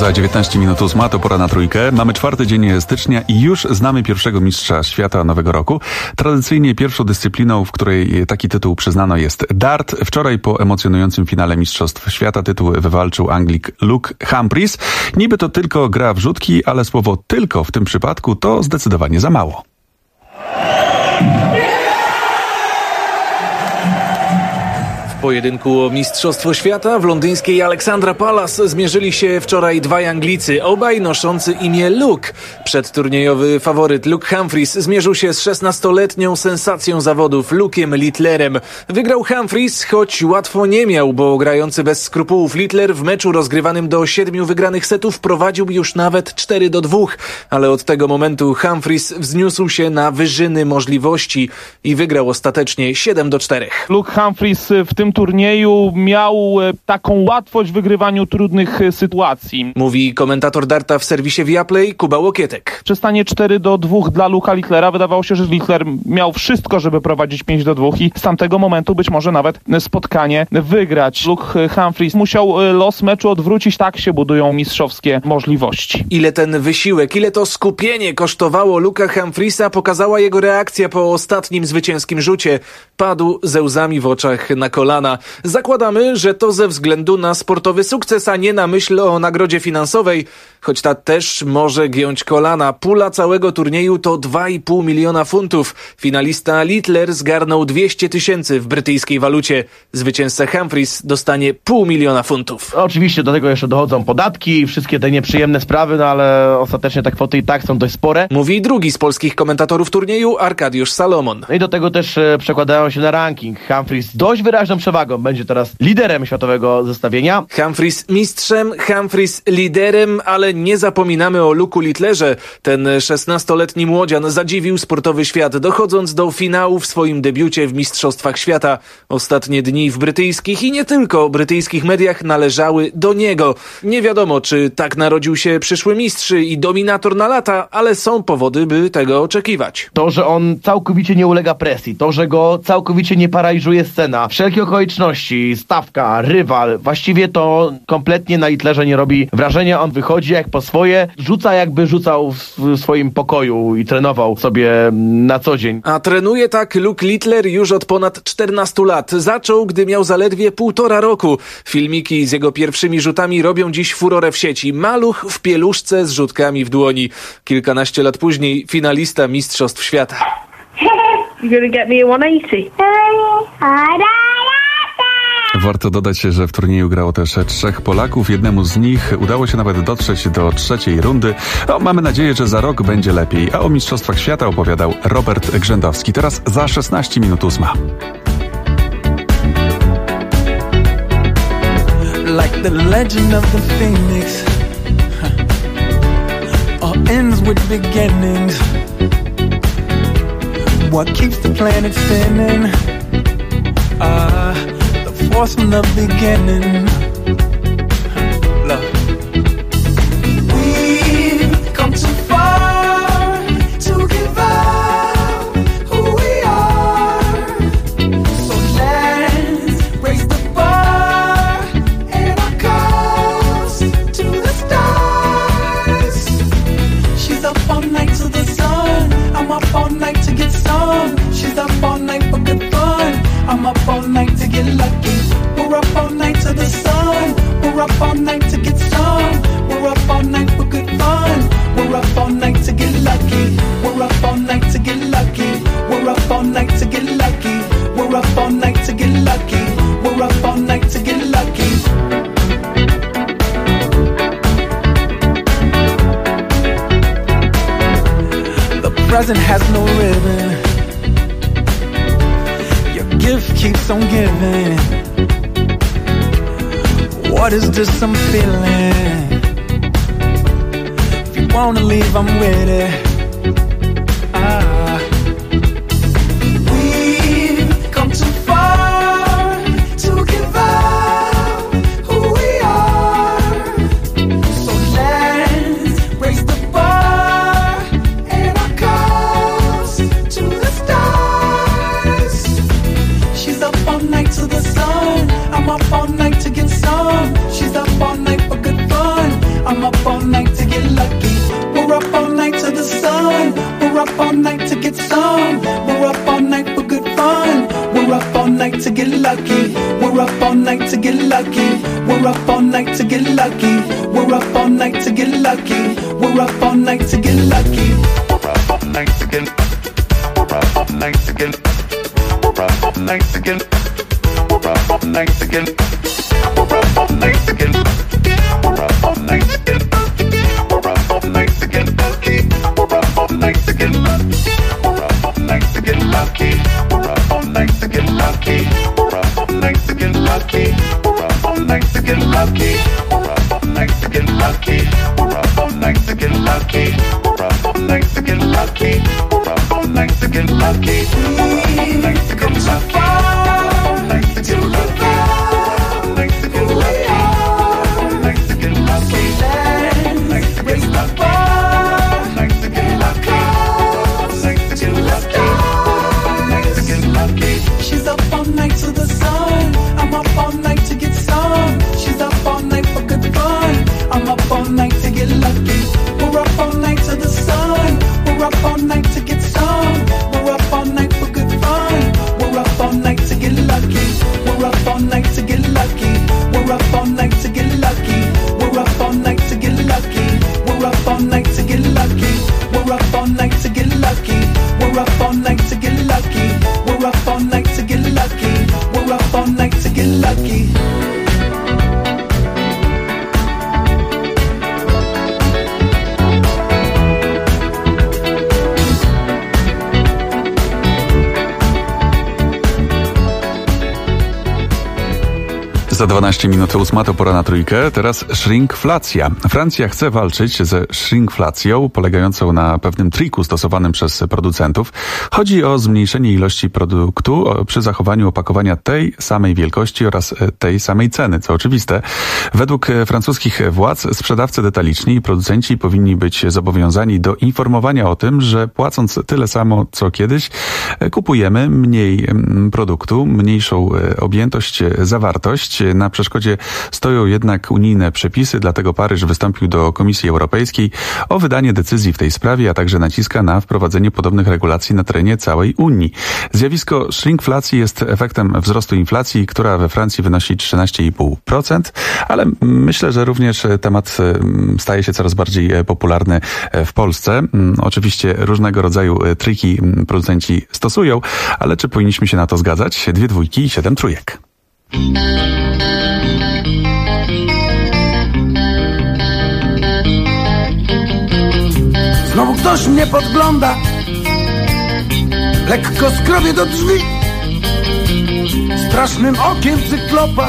Za 19 minut 8 to pora na trójkę. Mamy 4 dzień stycznia i już znamy pierwszego mistrza świata nowego roku. Tradycyjnie pierwszą dyscypliną, w której taki tytuł przyznano, jest dart. Wczoraj po emocjonującym finale Mistrzostw Świata tytuł wywalczył Anglik Luke Humphries. Niby to tylko gra w rzutki, ale słowo tylko w tym przypadku to zdecydowanie za mało. W pojedynku o Mistrzostwo Świata w londyńskiej Alexandra Palace zmierzyli się wczoraj dwaj Anglicy, obaj noszący imię Luke. Przedturniejowy faworyt Luke Humphries zmierzył się z 16-letnią sensacją zawodów Luke'em Littlerem. Wygrał Humphries, choć łatwo nie miał, bo grający bez skrupułów Littler w meczu rozgrywanym do 7 wygranych setów prowadził już nawet 4-2. Ale od tego momentu Humphries wzniósł się na wyżyny możliwości i wygrał ostatecznie 7-4. Luke Humphries w tym turnieju miał taką łatwość w wygrywaniu trudnych sytuacji. Mówi komentator darta w serwisie Viaplay Kuba Łokietek. Przy stanie 4-2 dla Luke'a Littlera wydawało się, że Littler miał wszystko, żeby prowadzić 5-2 i z tamtego momentu być może nawet spotkanie wygrać. Luke Humphries musiał los meczu odwrócić, tak się budują mistrzowskie możliwości. Ile ten wysiłek, ile to skupienie kosztowało Luke'a Humphriesa, pokazała jego reakcja po ostatnim zwycięskim rzucie. Padł ze łzami w oczach na kolana. Zakładamy, że to ze względu na sportowy sukces, a nie na myśl o nagrodzie finansowej, choć ta też może giąć kolana. Pula całego turnieju to 2,5 miliona funtów. Finalista Littler zgarnął 200 000 w brytyjskiej walucie. Zwycięzca Humphries dostanie 500 000 funtów. Oczywiście do tego jeszcze dochodzą podatki i wszystkie te nieprzyjemne sprawy, no ale ostatecznie te kwoty i tak są dość spore. Mówi drugi z polskich komentatorów turnieju, Arkadiusz Salomon. No i do tego też przekładają się na ranking. Humphries z dość wyraźną przewagą będzie teraz liderem światowego zestawienia. Humphries mistrzem, Humphries liderem, ale nie zapominamy o Luke'u Littlerze. Ten 16-letni młodzian zadziwił sportowy świat, dochodząc do finału w swoim debiucie w Mistrzostwach Świata. Ostatnie dni w brytyjskich i nie tylko brytyjskich mediach należały do niego. Nie wiadomo, czy tak narodził się przyszły mistrz i dominator na lata, ale są powody, by tego oczekiwać. To, że on całkowicie nie ulega presji, to, że go całkowicie nie paraliżuje scena, wszelkie okoliczności, stawka, rywal, właściwie to kompletnie na Littlerze nie robi wrażenia. On wychodzi jak po swoje, rzuca jakby rzucał w swoim pokoju i trenował sobie na co dzień. A trenuje tak Luke Littler już od ponad 14 lat. Zaczął, gdy miał zaledwie 1,5 roku. Filmiki z jego pierwszymi rzutami robią dziś furorę w sieci. Maluch w pieluszce z rzutkami w dłoni. Kilkanaście lat później finalista Mistrzostw Świata. You're gonna get me a 180. Warto dodać, że w turnieju grało też 3 Polaków. Jednemu z nich udało się nawet dotrzeć do 3. rundy. No, mamy nadzieję, że za rok będzie lepiej. A o Mistrzostwach Świata opowiadał Robert Grzędowski. Teraz za 16 minut 8. Like the legend of the phoenix, all ends with beginnings. What keeps the planet spinning? The force from the beginning. Love. We've come too far to give up who we are. So let's raise the bar and our cause to the stars. She's up all night to the sun. I'm up all night to get some. She's up all night for good fun. I'm up all night to get lucky. We're up all night to the sun. We're up all night to get some. We're up all night for good fun. We're up all night to get lucky. We're up all night to get lucky. We're up all night to get lucky. We're up all night to get lucky. We're up all night to get lucky. The present has no ribbon. Gift keeps on giving. What is this I'm feeling? If you wanna leave, I'm with it. We've come too far to give up who we are. So let's raise the bar and our cause to the stars. She's up all night to the sun. I'm up all night to get some. She's up all night for good fun. I'm up night to get lucky. We're up all night to get lucky. We're up all night to get lucky. We're up all night to get lucky. We're up all night to get. We're up all night to get. We're up all night to get. We're up all night to get. We're up all night to get. We're up all night to get. We're up all night to get lucky. We're up all night to get lucky. We're up all night to get lucky. We're up all night to get lucky. We're up all night to get lucky. We're up all night to get lucky. We're up all night to get lucky. We're up all night to get lucky. We're up all night to get lucky. We're up all night to get lucky. We come so far to get lucky. She's up all night to the sun. I'm up all night to get some. She's up all night for good fun. I'm up all night to get lucky. We're up all night to the sun. We're up all night to get some. We're up all night for good fun. We're up all night to get lucky. We're up all night to get lucky. We're up all night to get lucky. We're up all night to get lucky. We're up all night to get lucky. We're up all night to get lucky. We're up all night to get lucky. We're up all night to get lucky. We're up all night to get lucky. Za 12 minut 8 to pora na trójkę. Teraz shrinkflacja. Francja chce walczyć ze shrinkflacją polegającą na pewnym triku stosowanym przez producentów. Chodzi o zmniejszenie ilości produktu przy zachowaniu opakowania tej samej wielkości oraz tej samej ceny, co oczywiste. Według francuskich władz sprzedawcy detaliczni i producenci powinni być zobowiązani do informowania o tym, że płacąc tyle samo co kiedyś, kupujemy mniej produktu, mniejszą objętość, zawartość. Na przeszkodzie stoją jednak unijne przepisy, dlatego Paryż wystąpił do Komisji Europejskiej o wydanie decyzji w tej sprawie, a także naciska na wprowadzenie podobnych regulacji na terenie całej Unii. Zjawisko shrinkflacji jest efektem wzrostu inflacji, która we Francji wynosi 13,5%, ale myślę, że również temat staje się coraz bardziej popularny w Polsce. Oczywiście różnego rodzaju triki producenci stosują, ale czy powinniśmy się na to zgadzać? 2 dwójki i 7 trójek. Znowu ktoś mnie podgląda. Lekko skrobię do drzwi. Strasznym okiem cyklopa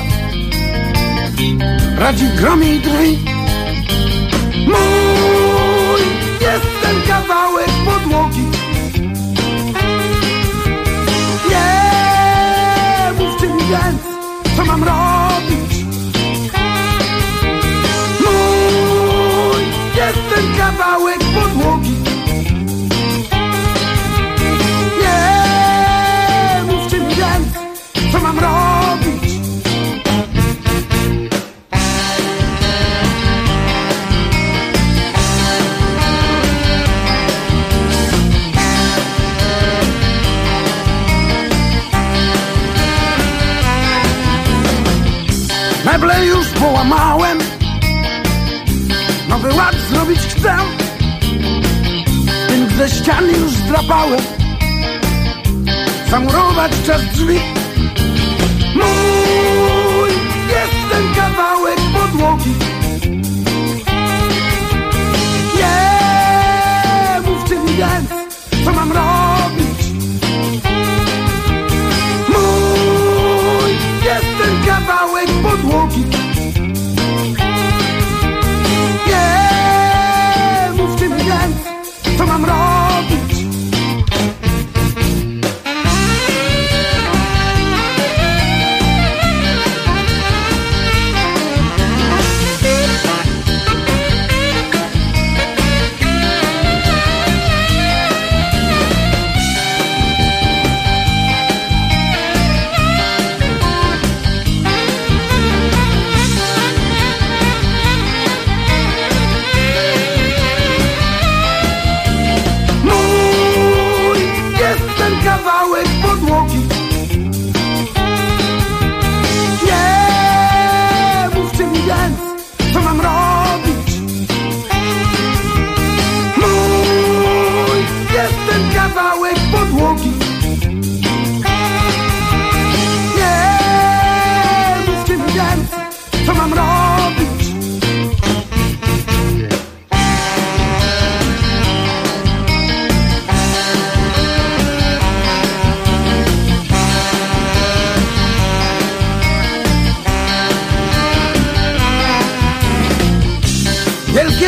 radzi gromie i drwi. Mój jest ten kawałek podłogi. Nie mówcie mi więc, co mam robić. Mój jest ten kawałek podłogi. Nie mówcie mi więc, co mam robić. Meble już połamałem, nowy ład zrobić chcę. Tynk ze ściany już zdrapałem, zamurować czas drzwi. Mój jest ten kawałek podłogi. Nie mówcie mi więc, co mam robić. Mój jest ten kawałek podłogi. Nie mówcie mi więc, co mam robić.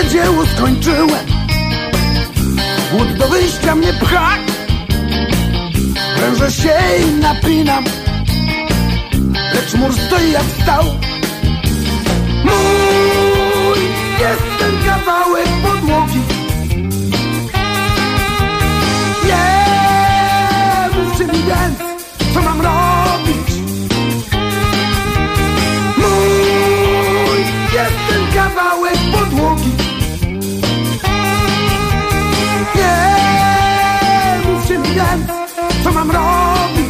dzieło skończyłem. Głód do wyjścia mnie pcha. Prężę się i napinam, lecz mur stoi jak stał. Mój jest ten kawałek podłogi. Nie mówcie mi więc, co mam robić. Mój jest ten kawałek podłogi. Nie mówcie mi więc, co mam robić.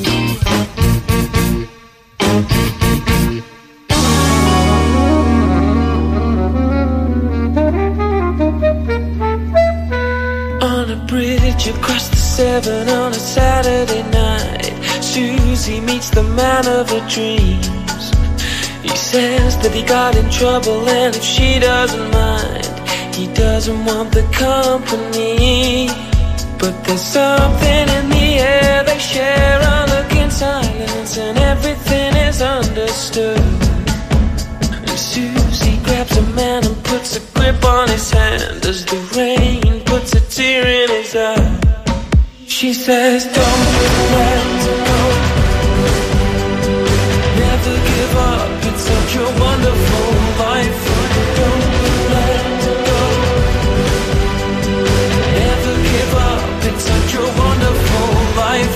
On a bridge across the Severn on a Saturday night, Susie meets the man of her dreams. He says that he got in trouble and if she doesn't mind, he doesn't want the company. But there's something in the air they share, a look in silence and everything is understood. And Susie grabs a man and puts a grip on his hand as the rain puts a tear in his eye. She says, don't let go, never give up, it's such a wonderful life. Don't let go, never give up, it's such a wonderful life.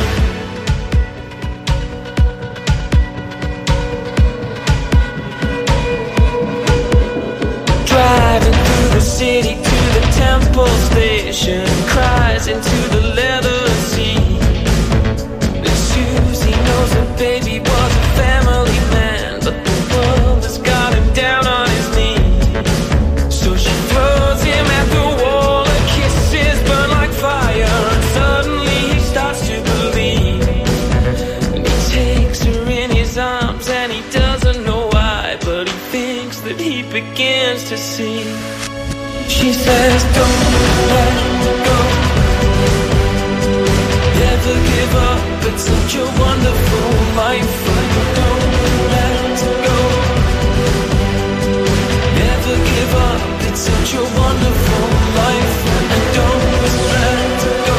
Driving through the city to the Temple Station, cries into the leather seat. And Susie knows her baby was a family man, but the world has got him down on his knees. So she throws him at the wall, her kisses burn like fire, and suddenly he starts to believe. And he takes her in his arms and he doesn't know why, but he thinks that he begins to see. She says, don't let go, never give up, it's such a wonderful life. Don't let go, never give up, it's such a wonderful life. And don't let go,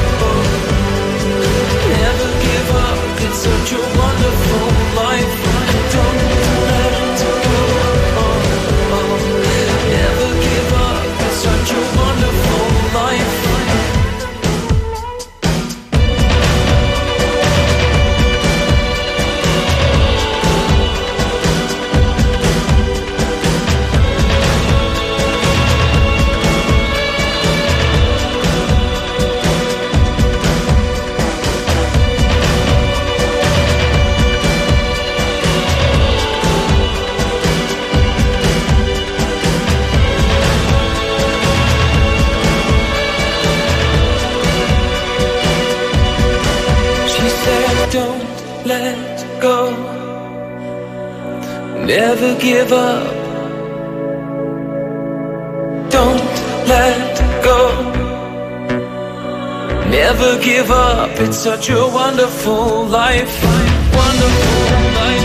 never give up, it's such a wonderful life. And don't let go, never give up, it's such a wonderful life. Don't let go, never give up. Don't let go, never give up. It's such a wonderful life. Wonderful life.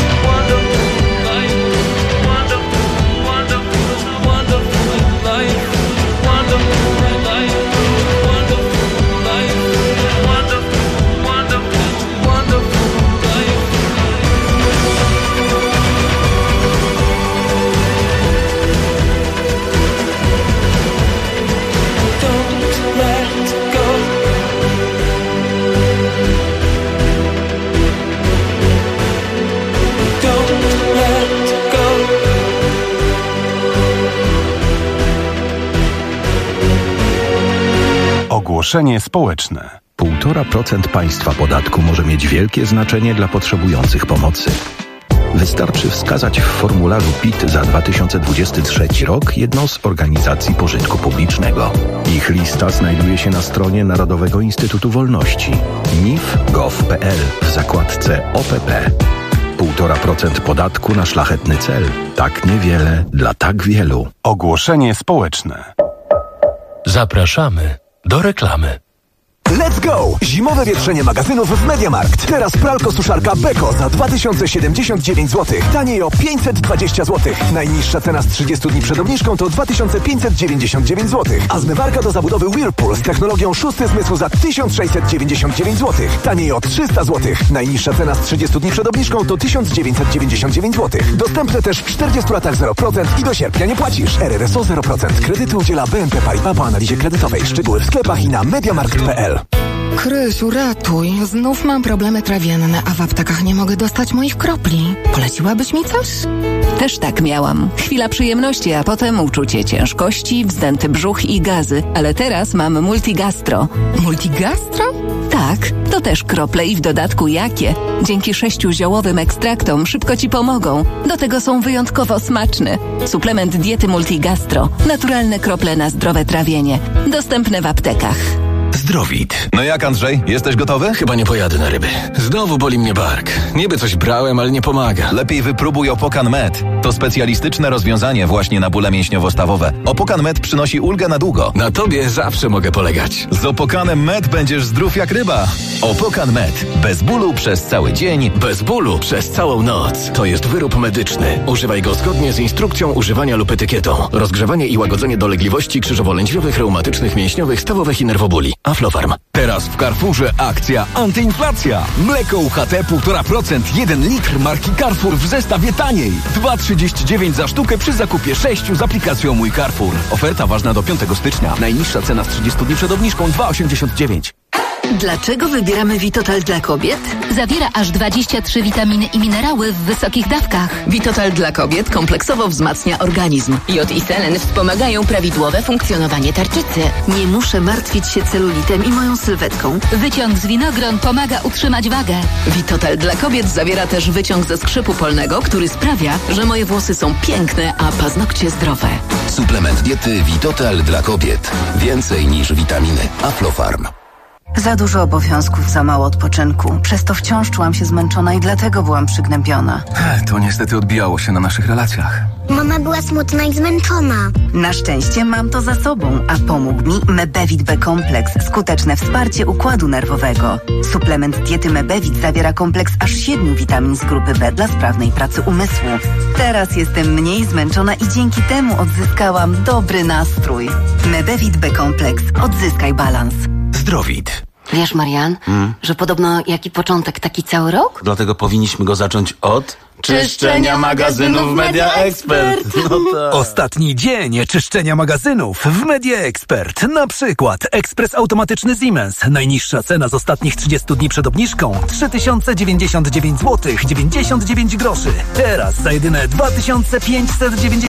Ogłoszenie społeczne. 1,5% państwa podatku może mieć wielkie znaczenie dla potrzebujących pomocy. Wystarczy wskazać w formularzu PIT za 2023 rok jedną z organizacji pożytku publicznego. Ich lista znajduje się na stronie Narodowego Instytutu Wolności nif.gov.pl w zakładce OPP. 1,5% podatku na szlachetny cel. Tak niewiele dla tak wielu. Ogłoszenie społeczne. Zapraszamy do reklamy. Let's go! Zimowe wietrzenie magazynów w MediaMarkt. Teraz pralko-suszarka Beko za 2079 zł. Taniej o 520 zł. Najniższa cena z 30 dni przed obniżką to 2599 zł. A zmywarka do zabudowy Whirlpool z technologią szósty zmysł za 1699 zł. Taniej o 300 zł. Najniższa cena z 30 dni przed obniżką to 1999 zł. Dostępne też w 40 latach 0% i do sierpnia nie płacisz. RRSO 0%. Kredytu udziela BNP Paribas po analizie kredytowej. Szczegóły w sklepach i na mediamarkt.pl. Krysiu, ratuj. Znów mam problemy trawienne, a w aptekach nie mogę dostać moich kropli. Poleciłabyś mi coś? Też tak miałam. Chwila przyjemności, a potem uczucie ciężkości, wzdęty brzuch i gazy. Ale teraz mam Multigastro. Multigastro? Tak, to też krople i w dodatku jakie. Dzięki 6 ziołowym ekstraktom szybko Ci pomogą. Do tego są wyjątkowo smaczne. Suplement diety Multigastro. Naturalne krople na zdrowe trawienie. Dostępne w aptekach. Zdrowit. No jak, Andrzej? Jesteś gotowy? Chyba nie pojadę na ryby. Znowu boli mnie bark. Niby coś brałem, ale nie pomaga. Lepiej wypróbuj Opokan Med. To specjalistyczne rozwiązanie właśnie na bóle mięśniowo-stawowe. Opokan Med przynosi ulgę na długo. Na tobie zawsze mogę polegać. Z Opokanem Med będziesz zdrów jak ryba. Opokan Med. Bez bólu przez cały dzień. Bez bólu przez całą noc. To jest wyrób medyczny. Używaj go zgodnie z instrukcją używania lub etykietą. Rozgrzewanie i łagodzenie dolegliwości krzyżowo-lędźwiowych, reumatycznych, mięśniowych, stawowych i nerwobóli. Aflofarm. Teraz w Carrefourze akcja antyinflacja. Mleko UHT 1,5%, 1 litr marki Carrefour w zestawie taniej. 2,39 za sztukę przy zakupie 6 z aplikacją Mój Carrefour. Oferta ważna do 5 stycznia. Najniższa cena z 30 dni przed obniżką 2,89. Dlaczego wybieramy Vitotal dla kobiet? Zawiera aż 23 witaminy i minerały w wysokich dawkach. Vitotal dla kobiet kompleksowo wzmacnia organizm. Jod i selen wspomagają prawidłowe funkcjonowanie tarczycy. Nie muszę martwić się celulitem i moją sylwetką. Wyciąg z winogron pomaga utrzymać wagę. Vitotal dla kobiet zawiera też wyciąg ze skrzypu polnego, który sprawia, że moje włosy są piękne, a paznokcie zdrowe. Suplement diety Vitotal dla kobiet. Więcej niż witaminy. Aflofarm. Za dużo obowiązków, za mało odpoczynku. Przez to wciąż czułam się zmęczona i dlatego byłam przygnębiona. To niestety odbijało się na naszych relacjach. Mama była smutna i zmęczona. Na szczęście mam to za sobą, a pomógł mi Mebevit B-kompleks. Skuteczne wsparcie układu nerwowego. Suplement diety Mebevit zawiera kompleks aż 7 witamin z grupy B dla sprawnej pracy umysłu. Teraz jestem mniej zmęczona i dzięki temu odzyskałam dobry nastrój. Mebevit B-kompleks. Odzyskaj balans. Zdrowit. Wiesz, Marian, że podobno jaki początek, taki cały rok? Dlatego powinniśmy go zacząć od... Czyszczenia magazynów Media Expert. No tak. Ostatni dzień czyszczenia magazynów w Media Expert. Na przykład ekspres automatyczny Siemens. Najniższa cena z ostatnich 30 dni przed obniżką 3099 zł 99 groszy. Teraz za jedyne 2590